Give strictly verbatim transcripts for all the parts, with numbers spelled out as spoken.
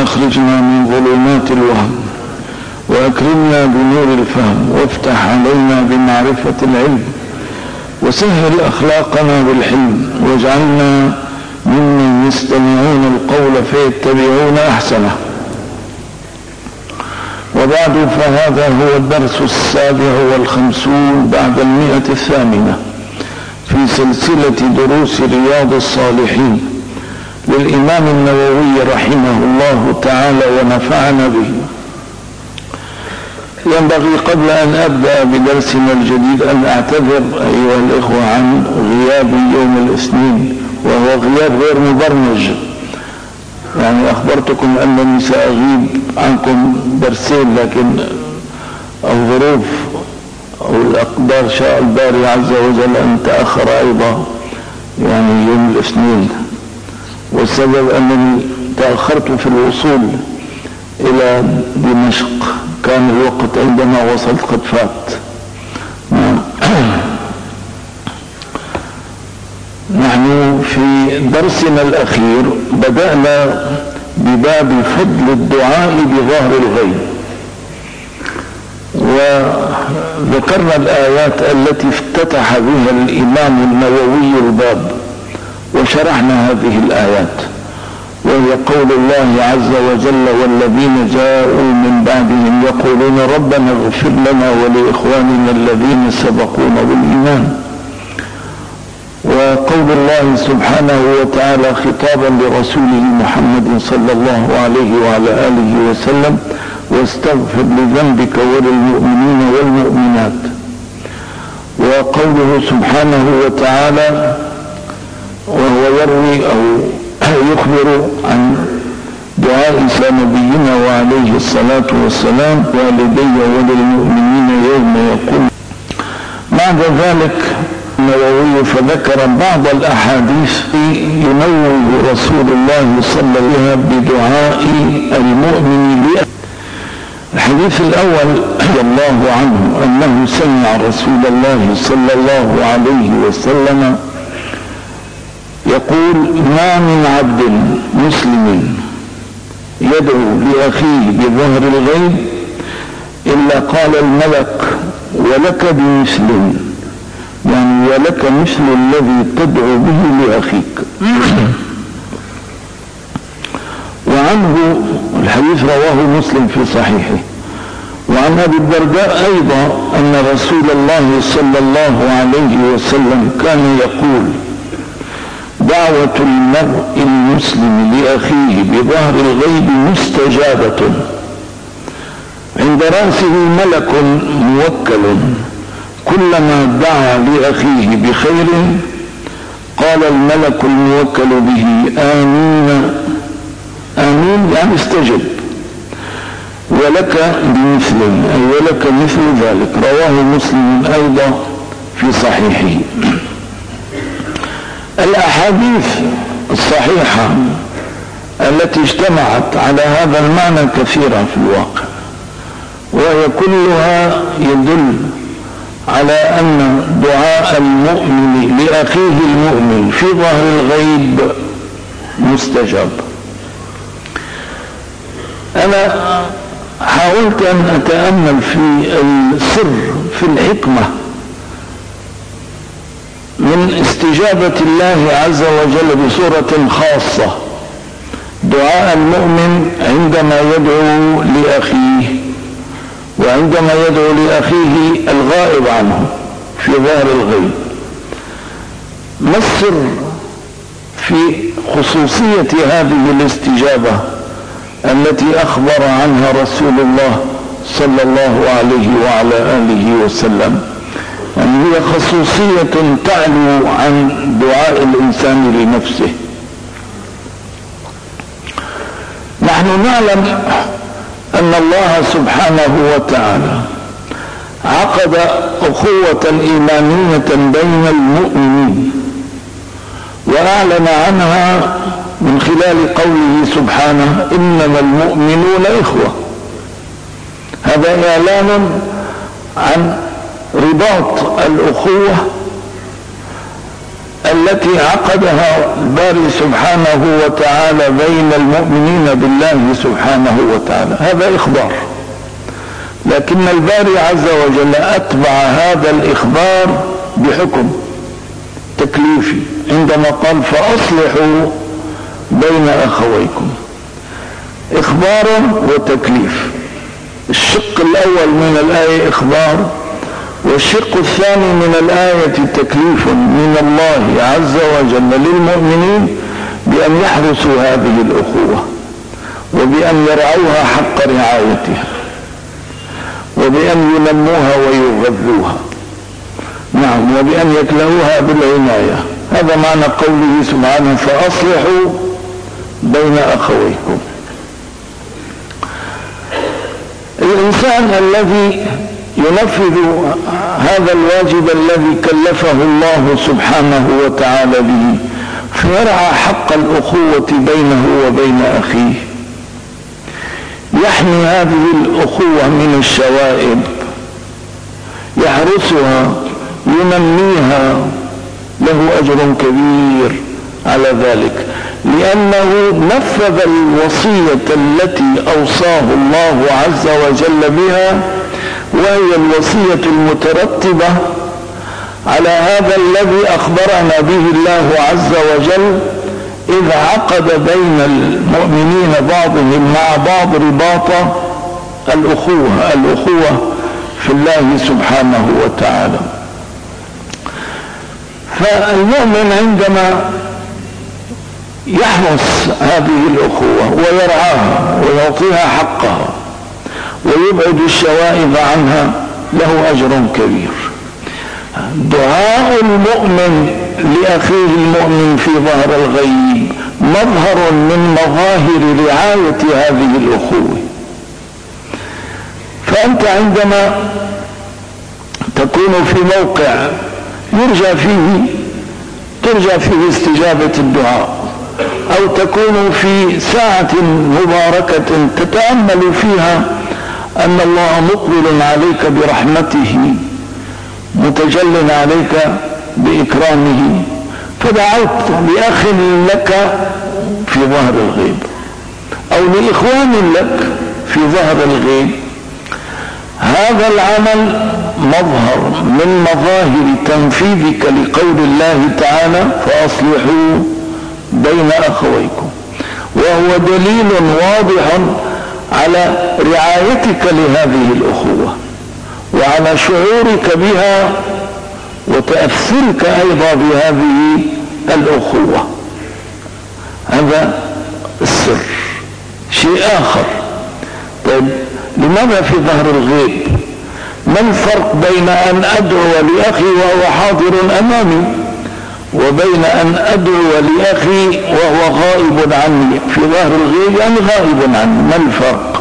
أخرجنا من ظلمات الوهم وأكرمنا بنور الفهم وافتح علينا بمعرفة العلم وسهل أخلاقنا بالحلم واجعلنا ممن يستمعون القول فيتبعون أحسنه. وبعد، فهذا هو الدرس السابع والخمسون بعد المئة الثامنة في سلسلة دروس رياض الصالحين للإمام النووي رحمه الله تعالى ونفعنا به. ينبغي قبل أن أبدأ بدرسنا الجديد أن أعتذر أيها الإخوة عن غياب يوم الاثنين، وهو غياب غير مبرمج، يعني أخبرتكم أنني سأغيب عنكم درسين، لكن الظروف أو الأقدار شاء الباري عز وجل أن تأخر أيضا يعني يوم الاثنين، والسبب أنني تأخرت في الوصول إلى دمشق، كان الوقت عندما وصلت قد فات. نحن في درسنا الأخير بدأنا بباب فضل الدعاء بظهر الغيب، وذكرنا الآيات التي افتتح بها الإمام النووي الباب، وشرحنا هذه الآيات، وهي قول الله عز وجل: والذين جاءوا من بعدهم يقولون ربنا اغفر لنا ولإخواننا الذين سبقونا بالإيمان. وقول الله سبحانه وتعالى خطابا لرسوله محمد صلى الله عليه وعلى آله وسلم: واستغفر لذنبك وللمؤمنين والمؤمنات. وقوله سبحانه وتعالى وهو يروي أو يخبر عن دعاء نبينا وعليه الصلاة والسلام: والدي وللمؤمنين يوم يقوم. بعد ذلك النووي فذكر بعض الأحاديث ينوه رسول الله صلى الله عليه وسلم بدعاء المؤمن لأخيه. الحديث الأول رضي الله عنه أنه سمع رسول الله صلى الله عليه وسلم يقول: ما من عبد مسلم يدعو لأخيه بظهر الغيب إلا قال الملك: ولك بمثل، يعني ولك مثل الذي تدعو به لأخيك. وعنه الحديث رواه مسلم في صحيحه. وعن أبي الدرداء أيضا أن رسول الله صلى الله عليه وسلم كان يقول: دعوة المرء المسلم لأخيه بظهر الغيب مستجابة، عند رأسه ملك موكل، كلما دعا لأخيه بخير قال الملك الموكل به: آمين آمين، يعني استجب، ولك بمثل، أي ولك مثل ذلك. رواه مسلم أيضا في صحيحه. الأحاديث الصحيحة التي اجتمعت على هذا المعنى كثيرة في الواقع، وهي كلها يدل على أن دعاء المؤمن لأخيه المؤمن في ظهر الغيب مستجاب. أنا حاولت أن أتأمل في السر، في الحكمة من استجابة الله عز وجل بصورة خاصة دعاء المؤمن عندما يدعو لأخيه، وعندما يدعو لأخيه الغائب عنه في ظهر الغيب. ما السر في خصوصية هذه الاستجابة التي أخبر عنها رسول الله صلى الله عليه وعلى آله وسلم؟ يعني هي خصوصية تعلو عن دعاء الإنسان لنفسه. نحن نعلم أن الله سبحانه وتعالى عقد أخوة إيمانية بين المؤمنين، وأعلن عنها من خلال قوله سبحانه: إنما المؤمنون إخوة. هذا إعلان عن رباط الأخوة التي عقدها الباري سبحانه وتعالى بين المؤمنين بالله سبحانه وتعالى، هذا إخبار. لكن الباري عز وجل أتبع هذا الإخبار بحكم تكليفي عندما قال فأصلحوا بين أخويكم، إخبار وتكليف. الشق الأول من الآية إخبار، والشق الثاني من الآية تكليف من الله عز وجل للمؤمنين بأن يحرسوا هذه الأخوة، وبأن يرعوها حق رعايتها، وبأن ينموها ويغذوها، نعم، وبأن يكلؤوها بالعناية. هذا معنى قوله سبحانه فأصلحوا بين أخويكم. الإنسان الذي ينفذ هذا الواجب الذي كلفه الله سبحانه وتعالى به، فيرعى حق الأخوة بينه وبين أخيه، يحمي هذه الأخوة من الشوائب، يحرسها، ينميها، له أجر كبير على ذلك، لأنه نفذ الوصية التي أوصاه الله عز وجل بها، وهي الوصية المترتبة على هذا الذي أخبرنا به الله عز وجل إذ عقد بين المؤمنين بعضهم مع بعض رباط الأخوة الأخوة في الله سبحانه وتعالى. فالمؤمن عندما يحرس هذه الأخوة ويرعاها ويعطيها حقها ويبعد الشوائب عنها له أجر كبير. دعاء المؤمن لأخيه المؤمن في ظهر الغيب مظهر من مظاهر رعاية هذه الأخوة. فأنت عندما تكون في موقع يرجى فيه ترجى فيه استجابة الدعاء، أو تكون في ساعة مباركة تتأمل فيها أن الله مقبل عليك برحمته متجل عليك بإكرامه، فدعوت لأخ لك في ظهر الغيب أو لإخوان لك في ظهر الغيب، هذا العمل مظهر من مظاهر تنفيذك لقول الله تعالى فأصلحوا بين أخويكم، وهو دليل واضح على رعايتك لهذه الأخوة وعلى شعورك بها وتأثرك أيضا بهذه الأخوة. هذا السر. شيء آخر، طيب لماذا في ظهر الغيب؟ ما الفرق بين أن أدعو لأخي وهو حاضر أمامي وبين أن أدعو لأخي وهو غائب عني في ظهر الغيب، يعني غائب عني؟ ما الفرق؟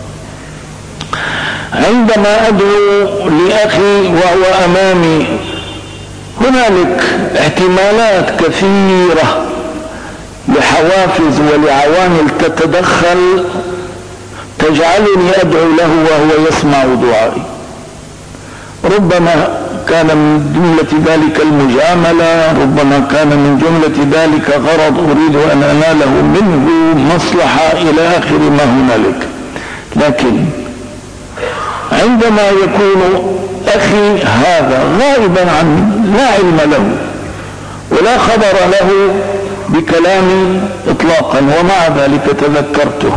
عندما أدعو لأخي وهو أمامي هنالك احتمالات كثيرة لحوافز ولعوامل تتدخل تجعلني أدعو له وهو يسمع دعائي. ربما كان من جملة ذلك المجاملة، ربما كان من جملة ذلك غرض أريد أن أناله منه مصلحة إلى آخر ما هنالك. لكن عندما يكون أخي هذا غائبا عني لا علم له ولا خبر له بكلامي إطلاقا، ومع ذلك تذكرته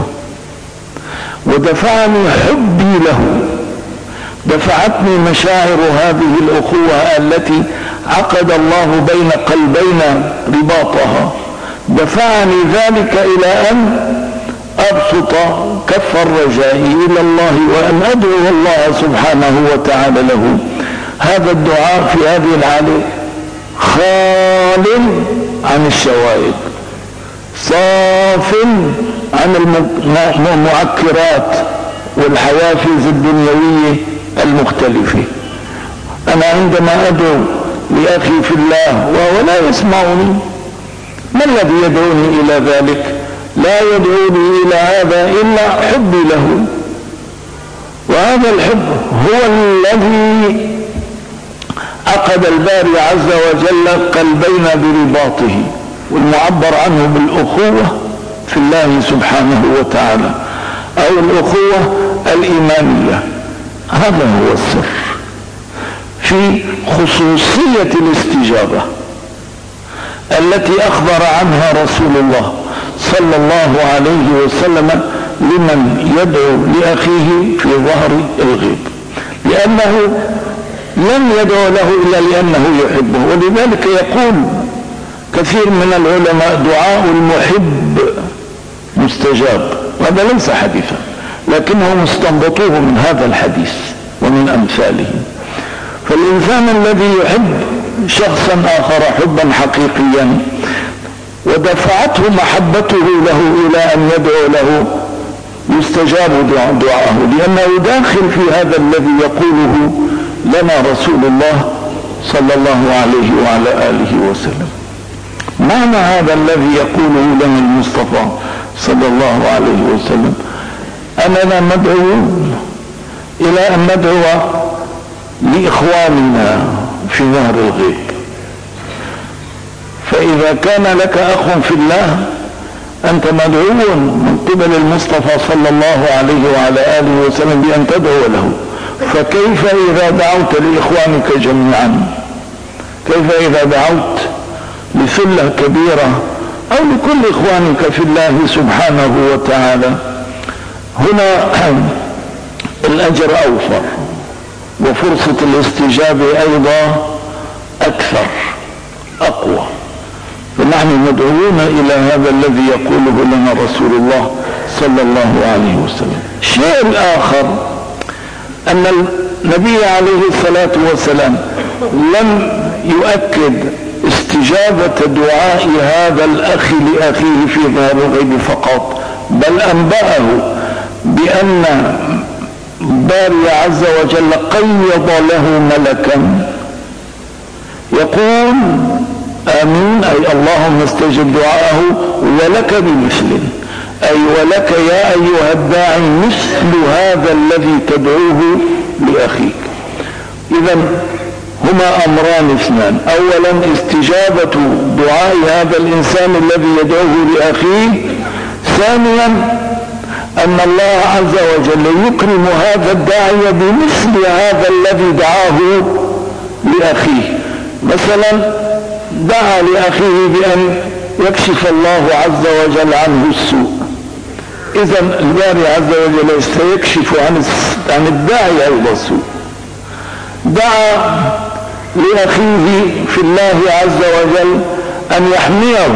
ودفعني حبي له، دفعتني مشاعر هذه الأخوة التي عقد الله بين قلبينا رباطها، دفعني ذلك إلى أن أبسط كف الرجاء إلى الله وأن أدعو الله سبحانه وتعالى له. هذا الدعاء في هذه الحالة خال عن الشوائب، صاف عن المعكرات والحوافز الدنيوية المختلفة. أنا عندما أدعو لأخي في الله وهو لا يسمعني، ما الذي يدعوني إلى ذلك؟ لا يدعوني إلى هذا إلا حبي له، وهذا الحب هو الذي عقد الباري عز وجل قلبين برباطه، والمعبر عنه بالأخوة في الله سبحانه وتعالى أو الأخوة الإيمانية. هذا هو السر في خصوصية الاستجابة التي أخبر عنها رسول الله صلى الله عليه وسلم لمن يدعو لأخيه في ظهر الغيب، لأنه لم يدعو له إلا لأنه يحبه. ولذلك يقول كثير من العلماء دعاء المحب مستجاب، وهذا ليس حديثا لكنهم استنبطوه من هذا الحديث ومن أمثاله. فالإنسان الذي يحب شخصا آخر حبا حقيقيا ودفعته محبته له إلى أن يدعو له يستجاب دعاءه، لأنه داخل في هذا الذي يقوله لنا رسول الله صلى الله عليه وعلى آله وسلم. معنى هذا الذي يقوله لنا المصطفى صلى الله عليه وسلم أننا مدعوون إلى أن ندعو لإخواننا في ظهر الغيب. فإذا كان لك أخ في الله أنت مدعو من قبل المصطفى صلى الله عليه وعلى آله وسلم بأن تدعو له، فكيف إذا دعوت لإخوانك جميعا؟ كيف إذا دعوت لثلة كبيرة أو لكل إخوانك في الله سبحانه وتعالى؟ هنا الأجر أوفر وفرصة الاستجابة أيضا أكثر أقوى. فنحن مدعوون إلى هذا الذي يقوله لنا رسول الله صلى الله عليه وسلم. الشيء الآخر أن النبي عليه الصلاة والسلام لم يؤكد استجابة دعاء هذا الأخ لأخيه في ظهر الغيب فقط، بل أنبأه بأن باري عز وجل قيض له ملكا يقول آمين، أي اللهم استجب دعاءه ولك بمثل، أي ولك يا أيها الداعي مثل هذا الذي تدعوه لأخيك. إذن هما أمران اثنان: أولا استجابة دعاء هذا الإنسان الذي يدعوه لأخيه، ثانيا أن الله عز وجل يكرم هذا الداعي بمثل هذا الذي دعاه لأخيه. مثلا دعا لأخيه بأن يكشف الله عز وجل عنه السوء، إذن الباري عز وجل سيكشف عن الداعي أيضا السوء. دعا لأخيه في الله عز وجل أن يحميه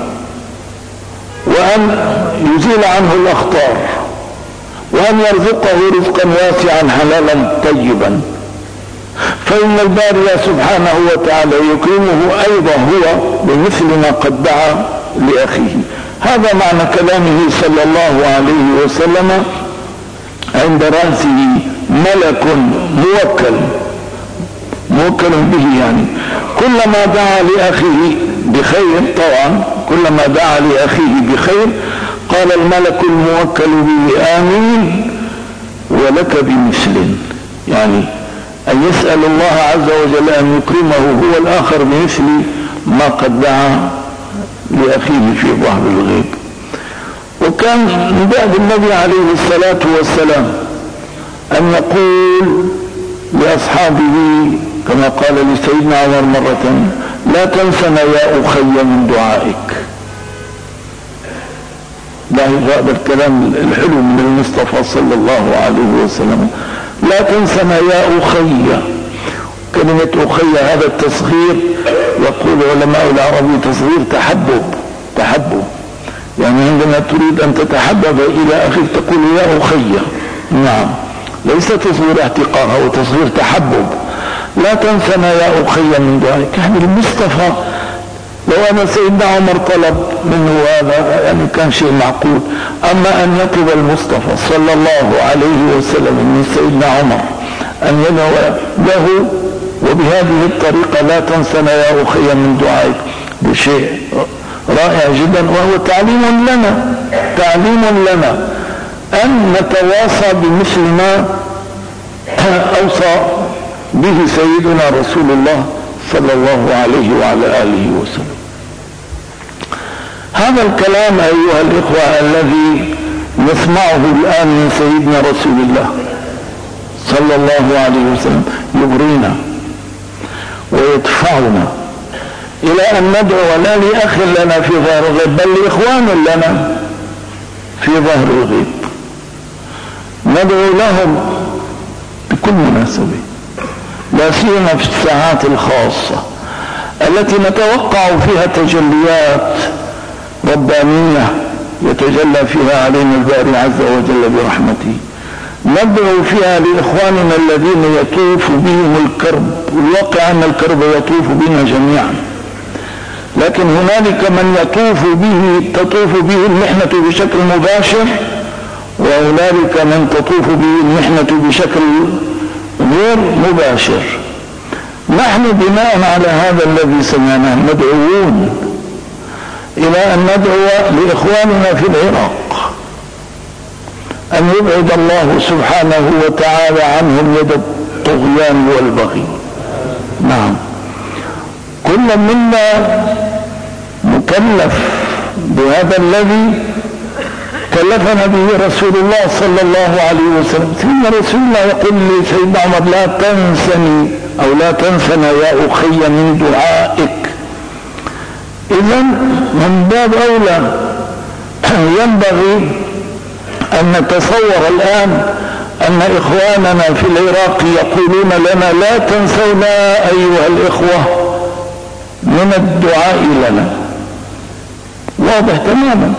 وأن يزيل عنه الأخطار وأن يرزقه رزقا واسعا حلالا طيبا، فإن الباري سبحانه وتعالى يكرمه أيضا هو بمثل ما قد دعا لأخيه. هذا معنى كلامه صلى الله عليه وسلم عند رأسه ملك موكل موكل به، يعني كلما دعا لأخيه بخير، طبعا كلما دعا لأخيه بخير قال الملك الموكل به آمين ولك بمثل، يعني أن يسأل الله عز وجل أن يكرمه هو الآخر بمثل ما قد دعا لأخيه في ظهر الغيب. وكان من بعد النبي عليه الصلاة والسلام أن يقول لأصحابه كما قال لسيدنا عمر مرة: لا تنسنا يا أخي من دعائك. هذا الكلام الحلو من المصطفى صلى الله عليه وسلم، لا تنسنا يا أخي. كلمة أخي هذا التصغير يقول علماء العربي تصغير تحبب تحبب يعني عندما تريد أن تتحبب إلى أخيك تقول يا أخي. نعم، ليس تصغير احتقار، هو تصغير تحبب. لا تنسنا يا أخي من دعائك. يعني المصطفى لو أن سيدنا عمر طلب منه هذا يعني كان شيء معقول، أما أن يطلب المصطفى صلى الله عليه وسلم من سيدنا عمر أن يدعو له وبهذه الطريقة لا تنسنا يا أخي من دعائك، بشيء رائع جدا، وهو تعليم لنا تعليم لنا أن نتواصى بمثل ما أوصى به سيدنا رسول الله صلى الله عليه وعلى آله وسلم. هذا الكلام أيها الإخوة الذي نسمعه الآن من سيدنا رسول الله صلى الله عليه وسلم يغرينا ويدفعنا إلى أن ندعو لا لأخ لنا في ظهر الغيب بل لإخوان لنا في ظهر الغيب، ندعو لهم بكل مناسبة، لا سيما في الساعات الخاصة التي نتوقع فيها تجليات ربانية يتجلى فيها علينا الباري عز وجل برحمته. ندعو فيها لإخواننا الذين يطوف بهم الكرب، والواقع أن الكرب يطوف بنا جميعا، لكن هنالك من يطوف به تطوف به المحنة بشكل مباشر، وهنالك من تطوف به المحنة بشكل غير مباشر. نحن بناء على هذا الذي سمعناه مدعوون إلى أن ندعو لإخواننا في العراق أن يبعد الله سبحانه وتعالى عنهم يد الطغيان والبغي. نعم، كل منا مكلف بهذا الذي كلفنا به رسول الله صلى الله عليه وسلم. ثم رسول الله يقول لي سيدنا عمر لا تنسني أو لا تنسنا يا أخي من دعائك. إذن من باب أولى ينبغي أن نتصور الآن أن إخواننا في العراق يقولون لنا لا تنسونا أيها الإخوة من الدعاء لنا. واضح تماما.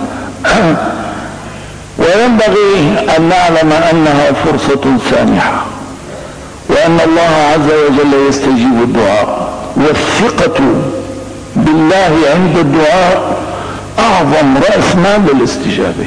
وينبغي أن نعلم أنها فرصة سانحة، وأن الله عز وجل يستجيب الدعاء، والثقة بالله عند الدعاء أعظم رأس مال الاستجابة.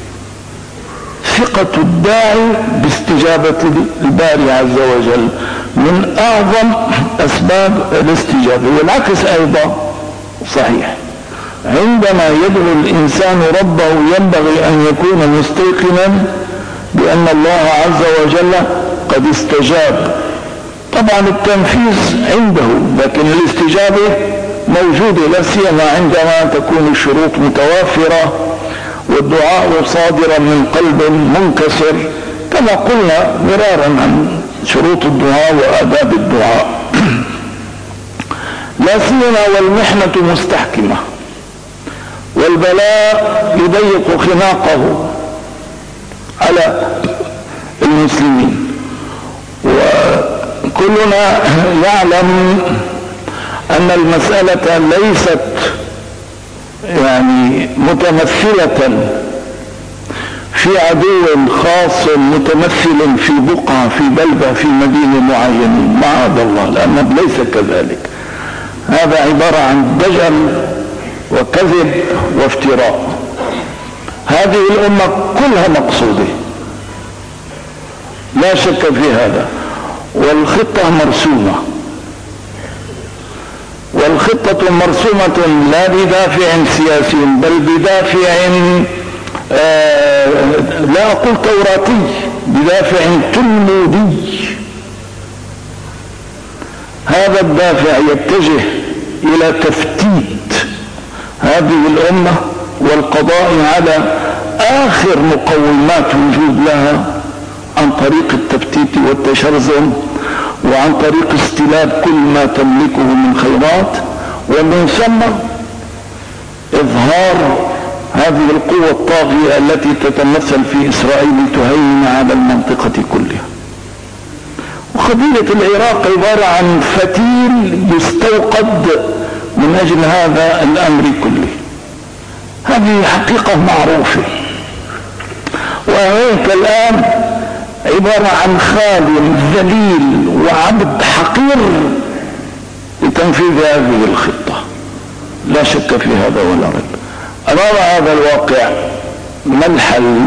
ثقة الداعي باستجابة الباري عز وجل من أعظم أسباب الاستجابة. والعكس أيضا صحيح، عندما يدعو الإنسان ربه ينبغي أن يكون مستيقنا بأن الله عز وجل قد استجاب. طبعا التنفيذ عنده، لكن الاستجابة موجودة، لا سيما عندما تكون الشروط متوافرة والدعاء صادرا من قلب منكسر، كما قلنا مرارا عن شروط الدعاء وآداب الدعاء. لا سيما والمحنة مستحكمة والبلاء يضيق خناقه على المسلمين، وكلنا يعلم أن المسألة ليست يعني متمثلة في عدو خاص متمثل في بقعة في بلدة في مدينة معينة، معاذ الله، لأنه ليس كذلك. هذا عبارة عن دجل وكذب وافتراء. هذه الأمة كلها مقصودة لا شك في هذا، والخطة مرسومة، والخطة مرسومة لا بدافع سياسي بل بدافع آه لا أقول توراتي، بدافع تلمودي. هذا الدافع يتجه إلى تفتيت هذه الأمة والقضاء على آخر مقومات وجود لها عن طريق التفتيت والتشرذم، وعن طريق استلاب كل ما تملكه من خيرات، ومن ثم إظهار هذه القوة الطاغية التي تتمثل في إسرائيل تهيمن على المنطقة كلها. وقضية العراق عبارة عن فتيل يستوقد من أجل هذا الأمر كله. هذه حقيقة معروفة، وهيك الآن عبارة عن خادم ذليل وعبد حقير لتنفيذ هذه الخطة، لا شك في هذا ولا ريب. أمام هذا الواقع ما الحل؟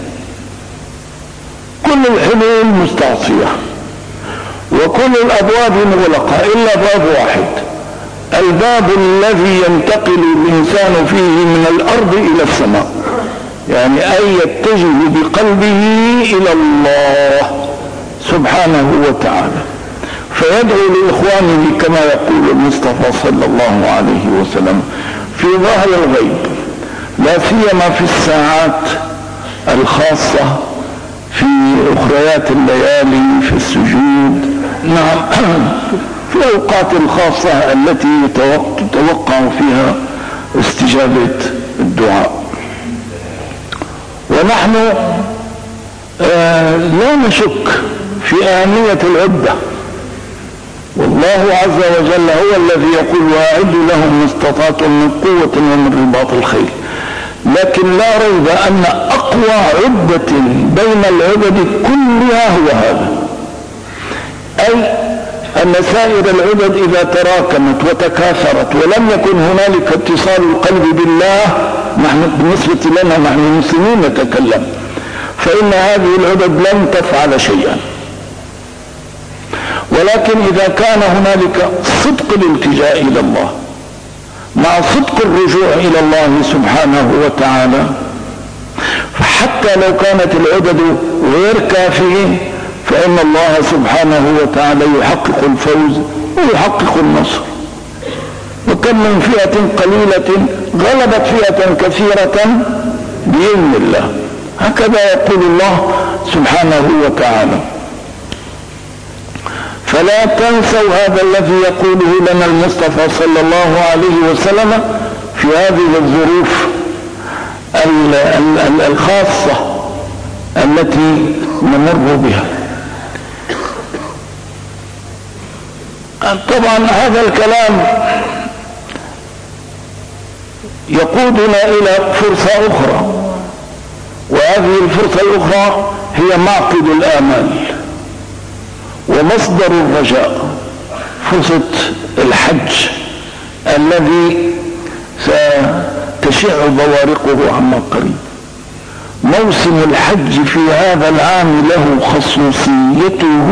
كل الحلول مستعصية وكل الأبواب مغلقة إلا باب واحد، الباب الذي ينتقل الإنسان فيه من الأرض إلى السماء، يعني أن يتجه بقلبه إلى الله سبحانه وتعالى. فيدعو لإخوانه كما يقول المصطفى صلى الله عليه وسلم في ظاهر الغيب، لا سيما في الساعات الخاصة في أخريات الليالي في السجود، نعم في الأوقات الخاصة التي يتوقع فيها استجابة الدعاء. ونحن آه لا نشك في أهمية العدة، والله عز وجل هو الذي يقول وأعدوا لهم ما استطعتم من قوة ومن رباط الخيل، لكن لا ريب أن أقوى عدة بين العدد كلها هو هذا، أي أن سائر العدد إذا تراكمت وتكاثرت ولم يكن هنالك اتصال القلب بالله، نحن بالنسبة لنا نحن المسلمين نتكلم، فإن هذه العدد لن تفعل شيئا. ولكن إذا كان هنالك صدق الالتجاء إلى الله مع صدق الرجوع إلى الله سبحانه وتعالى، فحتى لو كانت العدد غير كافية فإن الله سبحانه وتعالى يحقق الفوز ويحقق النصر. وكم من فئة قليلة غلبت فئة كثيرة بإذن الله، هكذا يقول الله سبحانه وتعالى. فلا تنسوا هذا الذي يقوله لنا المصطفى صلى الله عليه وسلم في هذه الظروف الخاصة التي نمر بها. طبعا هذا الكلام يقودنا إلى فرصة أخرى، وهذه الفرصة الأخرى هي معقد الآمال ومصدر الرجاء، فرصة الحج الذي ستشع بوارقه عما قريب. موسم الحج في هذا العام له خصوصيته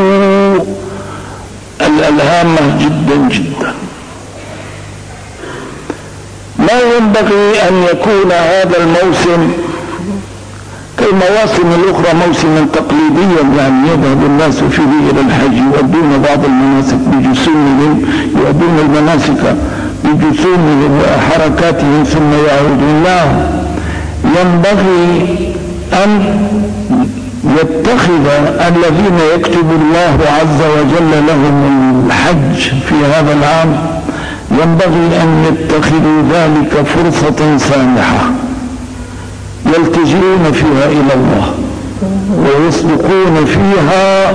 الهامة جدا جدا. ما ينبغي أن يكون هذا الموسم كالمواسم الأخرى موسما تقليديا، يعني يذهب الناس فيه إلى الحج يؤدون بعض المناسك بجسومهم، يؤدون المناسك بجسومهم وحركاتهم ثم يعودون. لا، ينبغي أن يتخذ الذين يكتب الله عز وجل لهم الحج في هذا العام، ينبغي أن يتخذوا ذلك فرصة سانحة يلتجئون فيها إلى الله ويصدقون فيها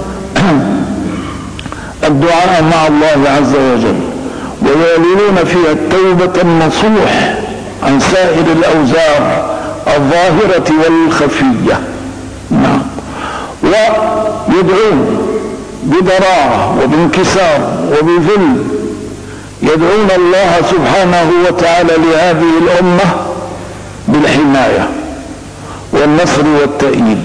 الدعاء مع الله عز وجل، ويعلنون فيها التوبة النصوح عن سائر الأوزار الظاهرة والخفية. نعم، ويدعون بضراعة وبانكسار وبذل، يدعون الله سبحانه وتعالى لهذه الأمة بالحماية والنصر والتأييد،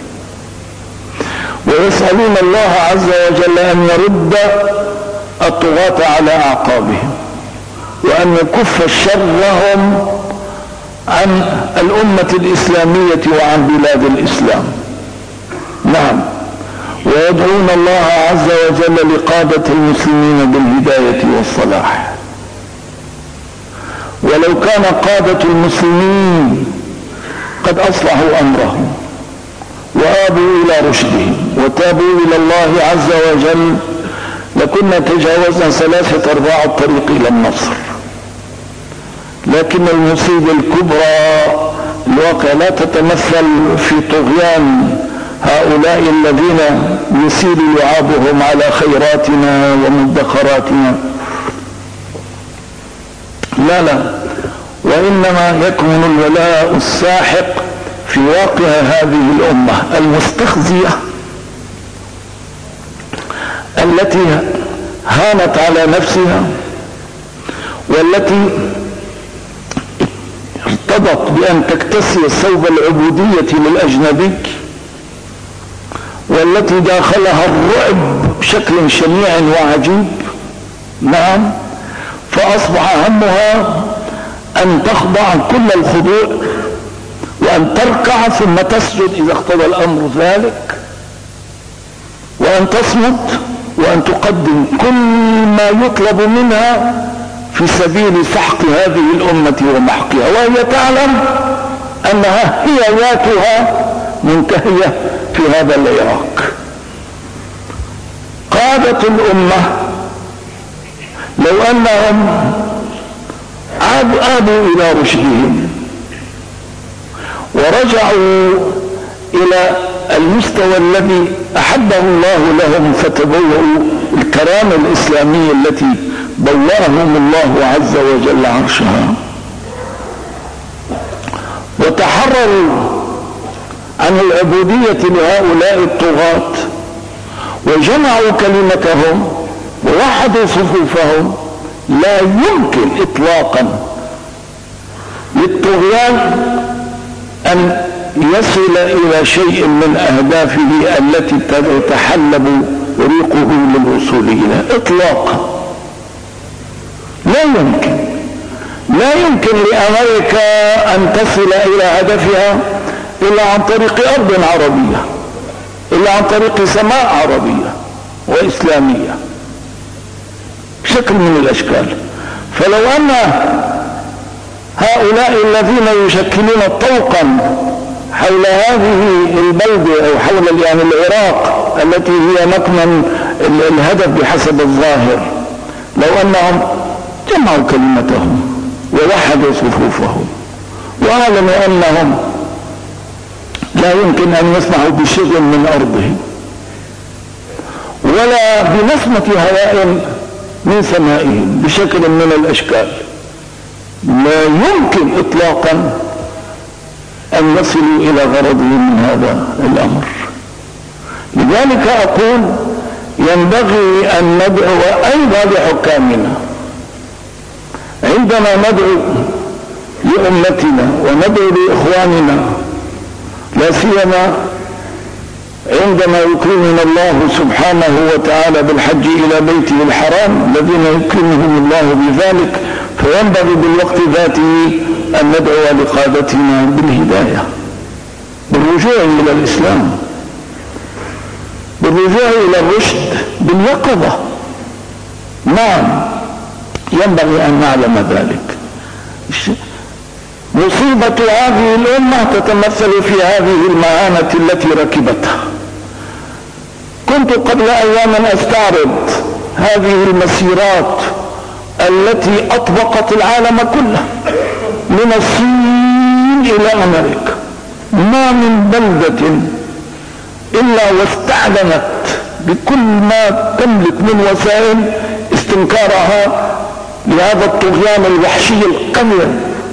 ويسألون الله عز وجل أن يرد الطغاة على أعقابهم، وأن يكف شرهم عن الأمة الإسلامية وعن بلاد الإسلام. نعم، ويدعون الله عز وجل لقادة المسلمين بالهداية والصلاح. ولو كان قادة المسلمين قد أصلحوا أمرهم وآبوا إلى رشدهم وتابوا إلى الله عز وجل لكنا تجاوزنا ثلاثة أرباع الطريق إلى النصر. لكن المصيبة الكبرى الواقع لا تتمثل في طغيان هؤلاء الذين يسيل لعابهم على خيراتنا ومدخراتنا، لا لا، وإنما يكمن الولاء الساحق في واقع هذه الأمة المستخزية التي هانت على نفسها، والتي ارتضت بأن تكتسي ثوب العبودية للأجنبي، والتي داخلها الرعب بشكل شنيع وعجيب. نعم، فأصبح همها أن تخضع كل الخضوع وأن تركع ثم تسجد إذا اقتضى الأمر ذلك، وأن تصمت وأن تقدم كل ما يطلب منها في سبيل سحق هذه الأمة ومحقها، وهي تعلم أنها هياتها منتهية في هذا العراق. قادة الأمة لو أنهم عادوا إلى رشدهم ورجعوا إلى المستوى الذي أحبه الله لهم، فتبوأوا الكرامة الإسلامية التي بوأهم الله عز وجل عرشها، وتحرروا عن العبودية لهؤلاء الطغاة، وجمعوا كلمتهم ووحدوا صفوفهم، لا يمكن إطلاقا للطغيان أن يصل إلى شيء من أهدافه التي تتحلب ريقه للوصول إليها إطلاقا. لا يمكن لا يمكن لأمريكا أن تصل إلى هدفها إلا عن طريق أرض عربية، إلا عن طريق سماء عربية وإسلامية بشكل من الأشكال. فلو أن هؤلاء الذين يشكلون طوقا حول هذه البلدة أو حول يعني العراق التي هي مكمن الهدف بحسب الظاهر، لو أنهم جمعوا كلمتهم ووحدوا صفوفهم وعلموا أنهم لا يمكن أن يصنعوا بشيء من أرضهم ولا بنسمة هواء من سمائهم بشكل من الأشكال، لا يمكن إطلاقا أن يصلوا إلى غرضهم من هذا الأمر. لذلك أقول ينبغي أن ندعو أيضا لحكامنا عندما ندعو لأمتنا وندعو لإخواننا، لا سيما عندما يكرمنا الله سبحانه وتعالى بالحج إلى بيته الحرام الذين يكرمهم الله بذلك، فينبغي بالوقت ذاته أن ندعو لقادتنا بالهداية، بالرجوع إلى الإسلام، بالرجوع إلى الرشد، باليقظة. نعم ينبغي أن نعلم ذلك. مصيبة هذه الأمة تتمثل في هذه المعانة التي ركبتها. كنت قبل أيام أستعرض هذه المسيرات التي أطبقت العالم كله من الصين إلى أمريكا، ما من بلدة إلا واستعلنت بكل ما تملك من وسائل استنكارها لهذا الطغيان الوحشي القمع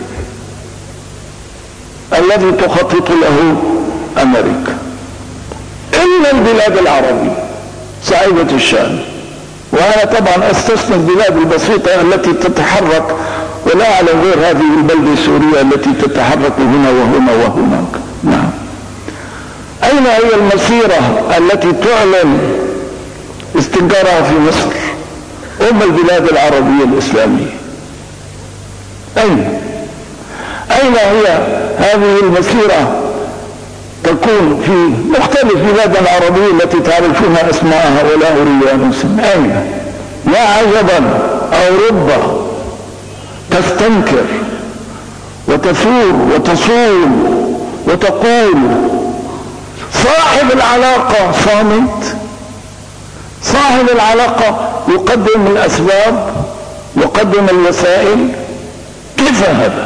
الذي تخطط له أمريكا، إلا البلاد العربية سعيدة الشان. وأنا طبعا أستثني البلاد البسيطة التي تتحرك، ولا أعلم غير هذه البلدة سوريا التي تتحرك هنا وهنا وهناك. نعم. أين هي المسيرة التي تعلن استنكارها في مصر؟ أم البلاد العربية الإسلامية. أين؟ أين هي هذه المسيرة تكون في مختلف بلاد العربية التي تعرفون أسماءها ولا أريد أن أسمي؟ أين؟ يا عجبا، أوروبا تستنكر وتثور وتصول وتقول، صاحب العلاقة صامت، صاحب العلاقة يقدم الأسباب يقدم الوسائل. كيف هذا؟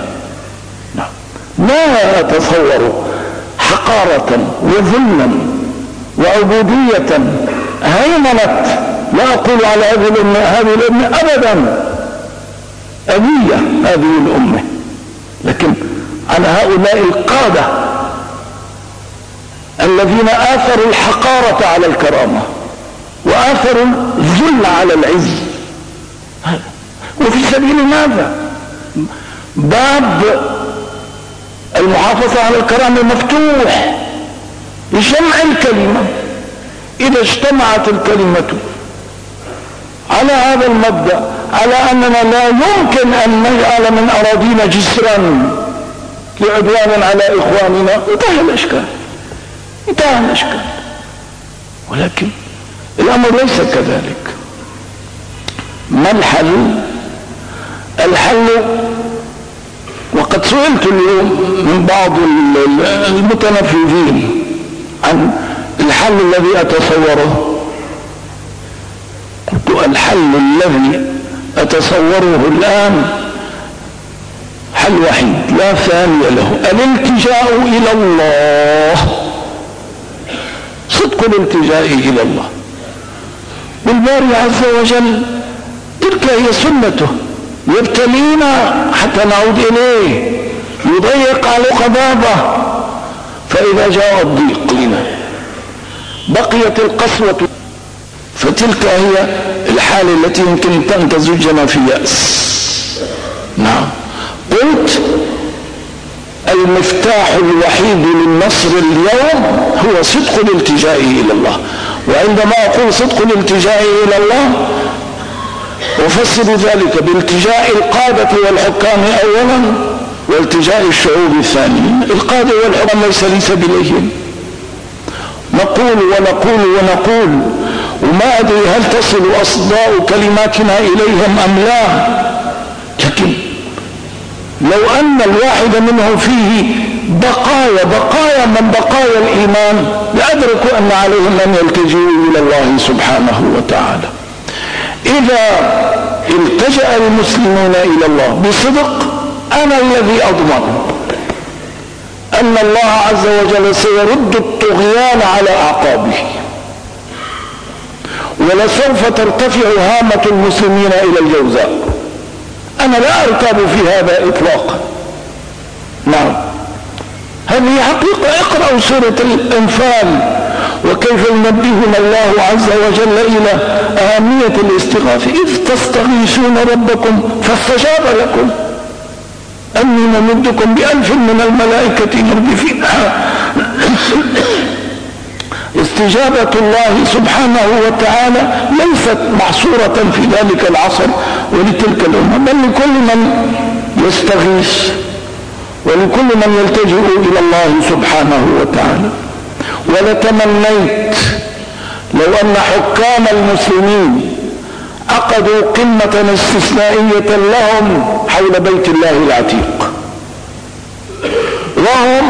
لا أتصور حقارة وذلا وعبودية هيمنت، لا أقول على هذه الأمة هذه الأمة أبدا أبية هذه الأمة، لكن على هؤلاء القادة الذين آثروا الحقارة على الكرامة وآثروا الذل على العز. وفي سبيل ماذا؟ باب المحافظة على الكرامة مفتوح لجمع الكلمة. إذا اجتمعت الكلمة على هذا المبدأ، على أننا لا يمكن أن نجعل من أراضينا جسرا لعدوان على إخواننا، انتهى الإشكال انتهى الإشكال. ولكن الأمر ليس كذلك. ما الحل؟ الحل، وقد سئلت اليوم من بعض المتنفذين عن الحل الذي أتصوره، قلت الحل الذي أتصوره الآن حل وحيد لا ثاني له، الالتجاء إلى الله، صدق الالتجاء إلى الله. والباري عز وجل تلك هي سنته، يبتلينا حتى نعود إليه، يضيق على قبابه، فإذا جاء الضيق لنا بقيت القسوة، فتلك هي الحالة التي يمكن أن تزجنا في يأس. نعم، قلت المفتاح الوحيد للنصر اليوم هو صدق الالتجاء إلى الله. وعندما أقول صدق الالتجاء إلى الله أفسر ذلك بالتجاء القادة والحكام أولا والتجاء الشعوب ثانيا. القادة والحكام ليس لسبيلهم، نقول ونقول ونقول وما أدري هل تصل أصداء كلماتنا إليهم أم لا، لكن لو أن الواحد منهم فيه بقايا بقايا من بقايا الإيمان لأدركوا أن عليهم أن يلتجئوا إلى الله سبحانه وتعالى. إذا التجأ المسلمون إلى الله بصدق أنا الذي أضمن أن الله عز وجل سيرد الطغيان على أعقابه، ولسوف ترتفع هامة المسلمين إلى الجوزاء. أنا لا أرتاب في هذا إطلاقا. نعم، هذه حقيقة. اقرأوا سورة الأنفال وكيف ينبهنا الله عز وجل إلى أهمية الاستغاثة. إذ تستغيثون ربكم فاستجاب لكم أني ممدكم بألف من الملائكة مردفين. استجابة الله سبحانه وتعالى ليست محصورة في ذلك العصر ولتلك الأمة، بل لكل من يستغيث ولكل من يلتجئ إلى الله سبحانه وتعالى. ولتمنيت لو أن حكام المسلمين عقدوا قمة استثنائية لهم حول بيت الله العتيق، وهم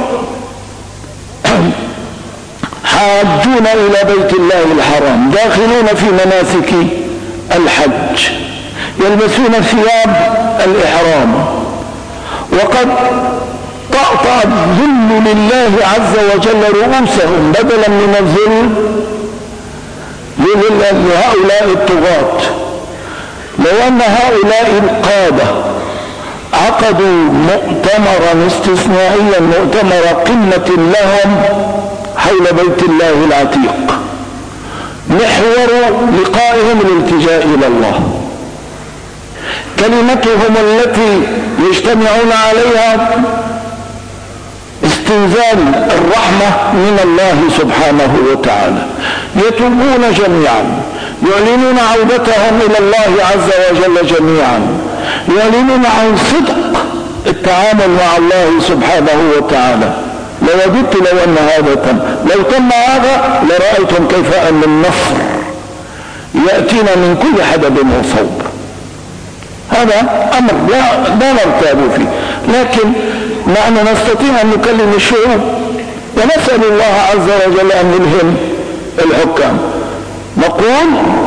حاجون إلى بيت الله الحرام، داخلون في مناسك الحج، يلبسون ثياب الإحرام، وقد طأطأ الذل لله عز وجل رؤوسهم بدلا من الذل لهؤلاء الطغاة. لو أن هؤلاء القادة عقدوا مؤتمرا استثنائيا، مؤتمر قمة لهم حول بيت الله العتيق، محور لقائهم الالتجاء إلى الله، كلمتهم التي يجتمعون عليها استنزال الرحمة من الله سبحانه وتعالى، يتوبون جميعا، يعلنون عودتهم إلى الله عز وجل جميعا، يعلنون عن صدق التعامل مع الله سبحانه وتعالى. لوددت لو أن هذا تم، لو تم هذا لرأيتم كيف أن النصر يأتينا من كل حدب وصوب. هذا أمر لا, لا نرتاب فيه، لكن نحن نستطيع أن نكلم الشعوب ونسأل الله عز وجل أن يلهم الحكام. نقول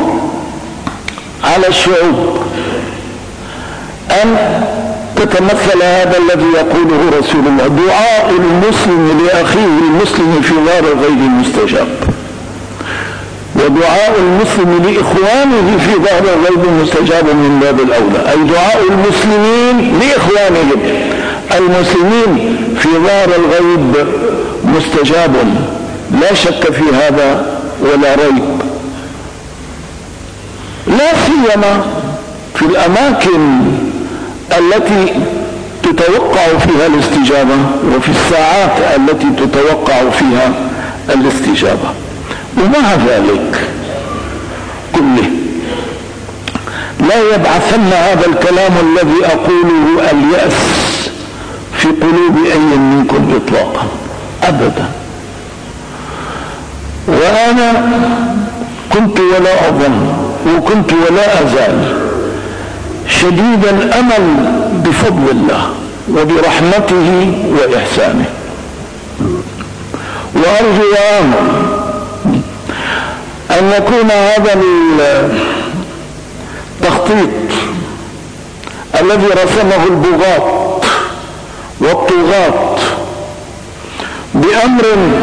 على الشعوب أن تتمثل هذا الذي يقوله رسول الله: دعاء المسلم لأخيه المسلم في نار الغيب مستجاب، ودعاء المسلم لإخوانه في ظهر الغيب مستجاب من باب الأولى، أي دعاء المسلمين لإخوانهم المسلمين في ظهر الغيب مستجاب، لا شك في هذا ولا ريب، لا سيما في الأماكن التي تتوقع فيها الاستجابة وفي الساعات التي تتوقع فيها الاستجابة. ومع ذلك كله لا يبعثن هذا الكلام الذي أقوله اليأس في قلوب أي منكم إطلاقا أبدا. وأنا كنت ولا أظن وكنت ولا أزال شديد الأمل بفضل الله وبرحمته وإحسانه، وأرجو وآمل أن يكون هذا التخطيط الذي رسمه البغاة والطغاة بأمر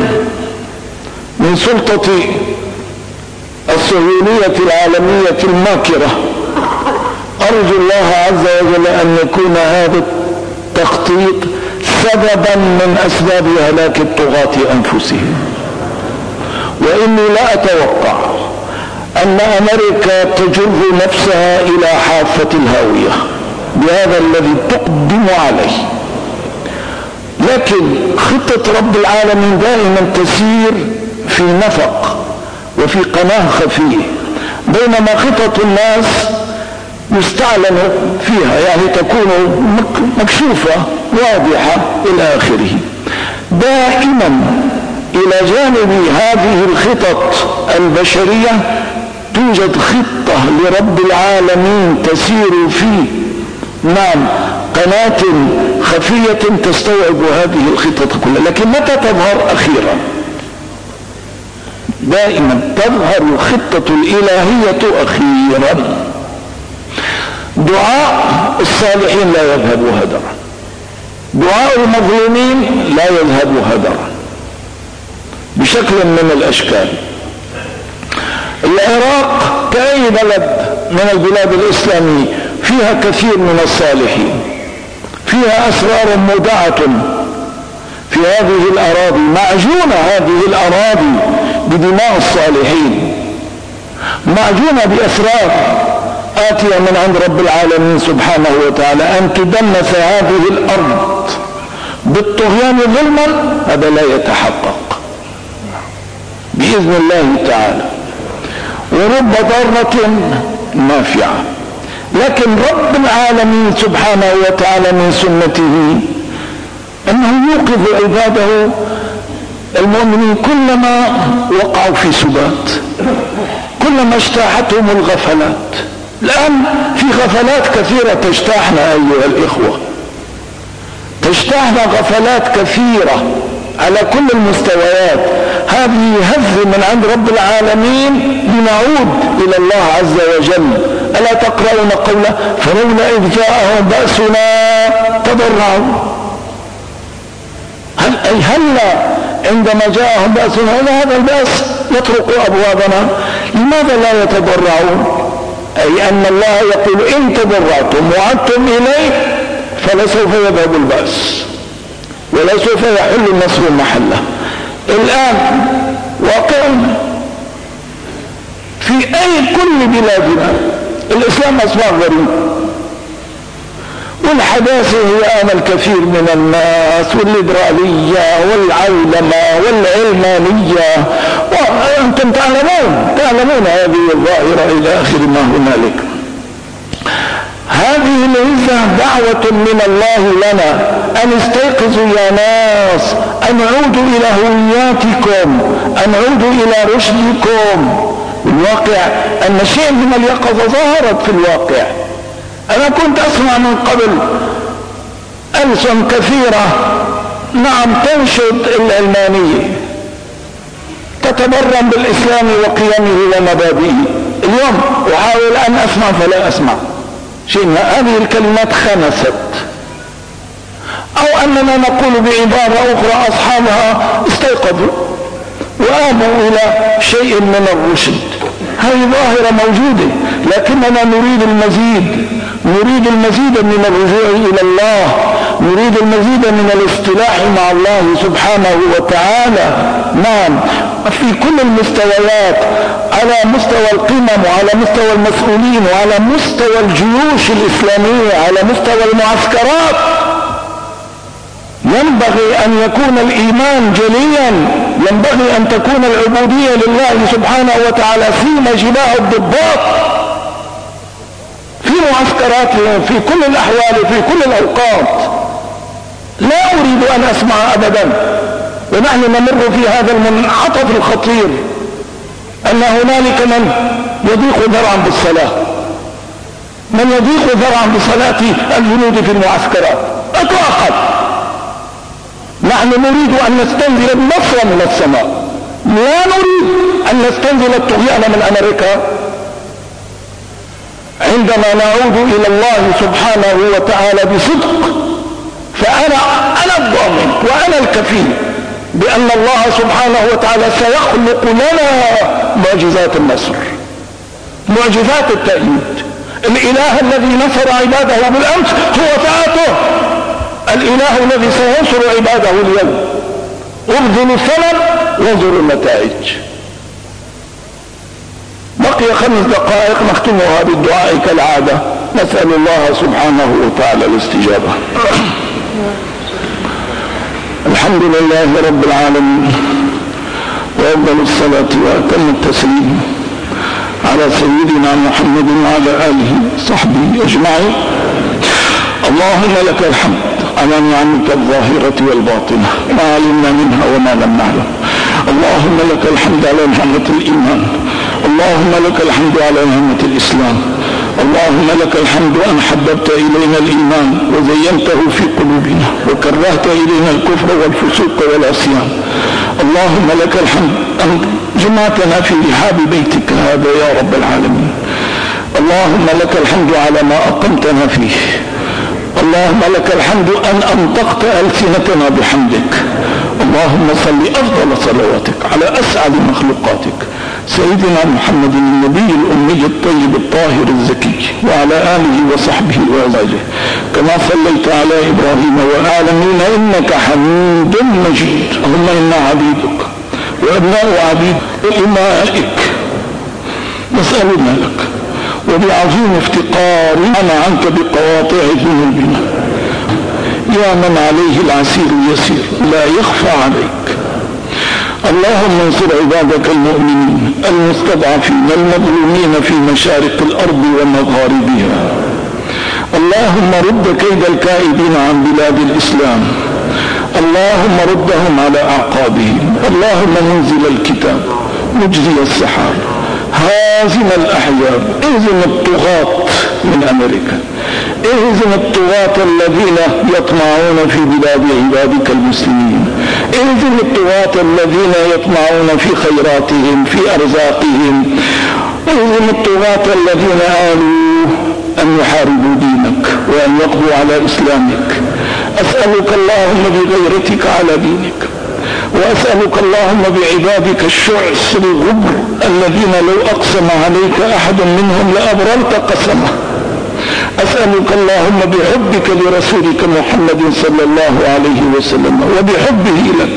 من سلطة الصهيونية العالمية الماكرة، أرجو الله عز وجل أن يكون هذا التخطيط سببا من أسباب هلاك الطغاة أنفسهم. وإني لا أتوقع أن أمريكا تجر نفسها إلى حافة الهاوية بهذا الذي تقدم عليه، لكن خطة رب العالمين دائما تسير في نفق وفي قناة خفية، بينما خطط الناس يستعلن فيها، يعني تكون مكشوفة واضحة إلى آخره. دائما إلى جانب هذه الخطط البشرية توجد خطة لرب العالمين تسير في نعم قناة خفية تستوعب هذه الخطط كلها، لكن متى تظهر؟ أخيرا. دائما تظهر الخطة الإلهية أخيرا. دعاء الصالحين لا يذهب هدرا، دعاء المظلومين لا يذهب هدرا بشكل من الأشكال. العراق كأي بلد من البلاد الإسلامية فيها كثير من الصالحين، فيها أسرار مودعة في هذه الأراضي، معجونة هذه الأراضي بدماء الصالحين، معجونة بأسرار آتية من عند رب العالمين سبحانه وتعالى. أن تدنس هذه الأرض بالطغيان ظلما هذا لا يتحقق بإذن الله تعالى، ورب ضارة نافعة. لكن رب العالمين سبحانه وتعالى من سنته أنه يوقظ عباده المؤمنين كلما وقعوا في سبات، كلما اجتاحتهم الغفلات. الآن في غفلات كثيرة تجتاحنا أيها الإخوة، تجتاحنا غفلات كثيرة على كل المستويات. هذه هز من عند رب العالمين لنعود إلى الله عز وجل. ألا تقرأون قوله فلولا إذ جاءهم بأسنا تضرعوا؟ هل أي هلا عندما جاءهم بأسنا هذا البأس يطرق أبوابنا، لماذا لا يتضرعون؟ أي أن الله يقول إن تضرعتم وعدتم إليه فلسوف يذهب البأس ولسوف يحل النصر محله. الآن واقعنا في أي كل بلادنا الإسلام أصبح غريب، والحداثة هي آمل كثير من الناس، والليبرالية والعولمة والعلمانية، وأنتم تعلمون تعلمون هذه الظاهرة إلى آخر ما هنالك. هذه العزة دعوة من الله لنا أن استيقظوا يا ناس، أن عودوا إلى هوياتكم، أن عودوا إلى رشدكم. الواقع أن شيء من اليقظة ظهرت في الواقع. أنا كنت أسمع من قبل ألسن كثيرة نعم تنشد العلمانية، تتبرم بالإسلام وقيمه ومبادئه. اليوم أحاول أن أسمع فلا أسمع شيء، هذه الكلمات خنست. أو أننا نقول بعبارة أخرى أصحابها استيقظوا وآموا إلى شيء من الرشد. هذه ظاهرة موجودة، لكننا نريد المزيد، نريد المزيد من الرجوع إلى الله، نريد المزيد من الاصطلاح مع الله سبحانه وتعالى. نعم في كل المستويات، على مستوى القمم وعلى مستوى المسؤولين وعلى مستوى الجيوش الإسلامية، على مستوى المعسكرات. ينبغي أن يكون الإيمان جليا، ينبغي أن تكون العبودية لله سبحانه وتعالى سيما جباه الضباط في معسكراتهم في كل الأحوال في كل الأوقات. لا أريد أن أسمع أبدا ونحن نمر في هذا المنعطف الخطير أن هنالك من يضيق ذرعا بالصلاة، من يضيق ذرعا بصلاة الجنود في المعسكرات. أطلاقا نحن نريد أن نستنزل النصر من السماء، لا نريد أن نستنزل الطغيان من أمريكا. عندما نعود إلى الله سبحانه وتعالى بصدق، فأنا أنا الضامن وأنا الكفيل بأن الله سبحانه وتعالى سيخلق لنا معجزات النصر، معجزات التأييد. الإله الذي نصر عباده بالأمس هو ذاته الإله الذي سينصر عباده اليوم. ابذلوا الثمن وانظروا النتائج. بقي خمس دقائق نختمها بالدعاء كالعادة. نسأل الله سبحانه وتعالى الاستجابة. الحمد لله رب العالمين، وأفضل الصلاة وأتم التسليم على سيدنا محمد وعلى آله وصحبه أجمعين. اللهم لك الحمد على نعمك الظاهرة والباطنة، ما علمنا منها وما لم نعلم. اللهم لك الحمد على نعمة الإيمان، اللهم لك الحمد على نعمة الإسلام، اللهم لك الحمد أن حببت إلينا الإيمان وزينته في قلوبنا وكرهت إلينا الكفر والفسوق والعصيان. اللهم لك الحمد أن جمعتنا في رحاب بيتك هذا يا رب العالمين. اللهم لك الحمد على ما أقمتنا فيه. اللهم لك الحمد أن أنطقت ألسنتنا بحمدك. اللهم صل أفضل صلواتك على أسعد مخلوقاتك سيدنا محمد النبي الأمي الطيب الطاهر الزكي، وعلى آله وصحبه وأزواجه، كما صليت على إبراهيم والعالمين إنك حميد مجيد. اللهم إنا عبيدك وأبناء عبيدك وإمائك، نسألنا لك وبعظيم افتقارنا عنك بقواطع ذنوبنا، يا من عليه العسير يسير لا يخفى عليك. اللهم انصر عبادك المؤمنين المستضعفين المظلومين في مشارق الأرض ومغاربها. اللهم رد كيد الكائدين عن بلاد الإسلام، اللهم ردهم على أعقابهم. اللهم منزل الكتاب مجزي السحاب هازم الأحزاب، اهزم الطغاة من أمريكا، اهزم الطغاة الذين يطمعون في بلاد عبادك المسلمين، اهزم الطغاة الذين يطمعون في خيراتهم في أرزاقهم، اهزم الطغاة الذين آلوا أن يحاربوا دينك وأن يقضوا على إسلامك. أسألك اللهم بغيرتك على دينك، وأسألك اللهم بعبادك الشعث الغبر الذين لو أقسم عليك أحد منهم لأبررت قسمه. أسألك اللهم بحبك لرسولك محمد صلى الله عليه وسلم وبحبه لك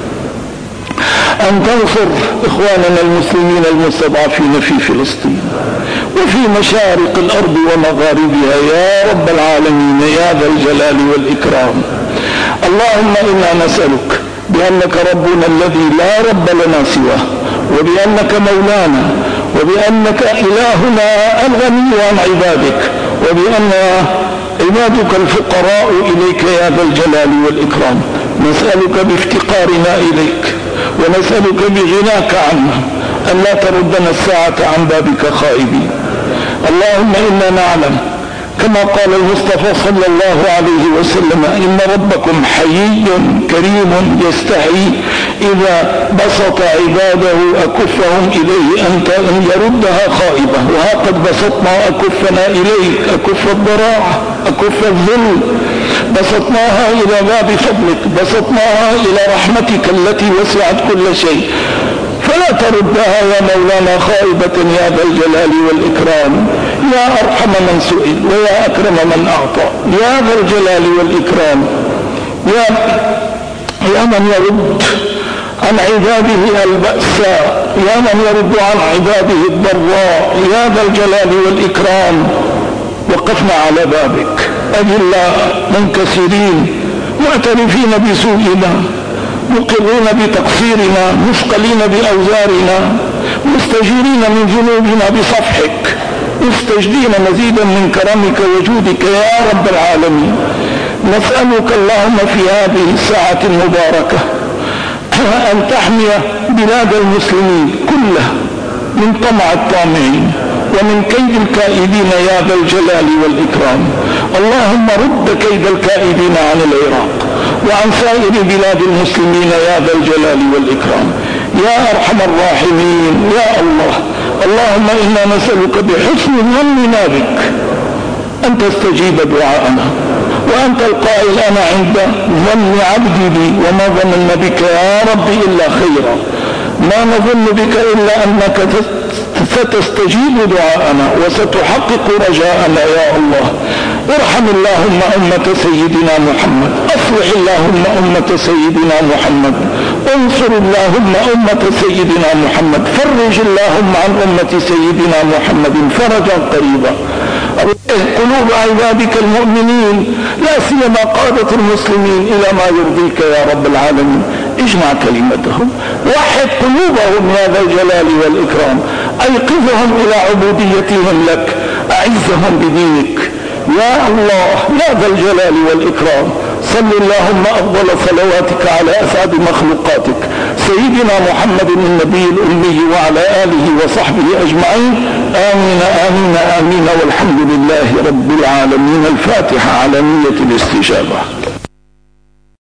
أن تنصر إخواننا المسلمين المستضعفين في فلسطين وفي مشارق الأرض ومغاربها يا رب العالمين يا ذا الجلال والإكرام. اللهم إنا نسألك بأنك ربنا الذي لا رب لنا سواه، وبأنك مولانا، وبأنك إلهنا الغني عن عبادك، وبأن عبادك الفقراء إليك يا ذا الجلال والإكرام. نسألك بافتقارنا إليك ونسألك بغناك عنا أن لا تردنا الساعة عن بابك خائبين. اللهم إنا نعلم كما قال المصطفى صلى الله عليه وسلم إن ربكم حيي كريم يستحي إذا بسط عباده أكفهم إليه أنت أن يردها خائبة، وها قد بسطنا أكفنا إليك أكف الضراعة أكف الذل، بسطناها إلى باب فضلك، بسطناها إلى رحمتك التي وسعت كل شيء، فلا تردها يا مولانا خائبة يا ذا الجلال والإكرام، يا أرحم من سئل ويا أكرم من أعطى يا ذا الجلال والإكرام، يا, يا من يرد عن عباده البأساء، يا من يرد عن عباده الضراء يا ذا الجلال والإكرام. وقفنا على بابك أجلاء منكسرين معترفين بسوءنا، مقرون بتقصيرنا، مثقلين بأوزارنا، مستجيرين من ذنوبنا بصفحك، مستجدين مزيدا من كرمك وجودك يا رب العالمين. نسألك اللهم في هذه الساعة المباركة أن تحمي بلاد المسلمين كلها من طمع الطامعين ومن كيد الكائدين يا ذا الجلال والإكرام. اللهم رد كيد الكائدين عن العراق وعن سائر بلاد المسلمين يا ذا الجلال والإكرام يا أرحم الراحمين يا الله. اللهم إنا نسألك بحسن ظننا بك أن تستجيب دعاءنا، وأنت القائل أنا عند ظن عبدي بي وما ظننا بك يا رب إلا خيرا. ما نظن بك إلا أنك ستستجيب دعاءنا وستحقق رجاءنا يا الله. ارحم اللهم أمة سيدنا محمد، أصلح اللهم أمة سيدنا محمد، انصر اللهم أمة سيدنا محمد، فرج اللهم عن أمة سيدنا محمد فرجا قريبا. قلوب عبادك المؤمنين لا سيما قادة المسلمين إلى ما يرضيك يا رب العالمين. اجمع كلمتهم، وحد قلوبهم يا ذا الجلال والإكرام، أيقظهم إلى عبوديتهم لك، أعزهم بدينك يا الله يا ذا الجلال والإكرام. صل اللهم أفضل صلواتك على أسعد مخلوقاتك سيدنا محمد النبي الأمي وعلى آله وصحبه أجمعين. آمين آمين آمين والحمد لله رب العالمين. الفاتحة على نية الاستجابة.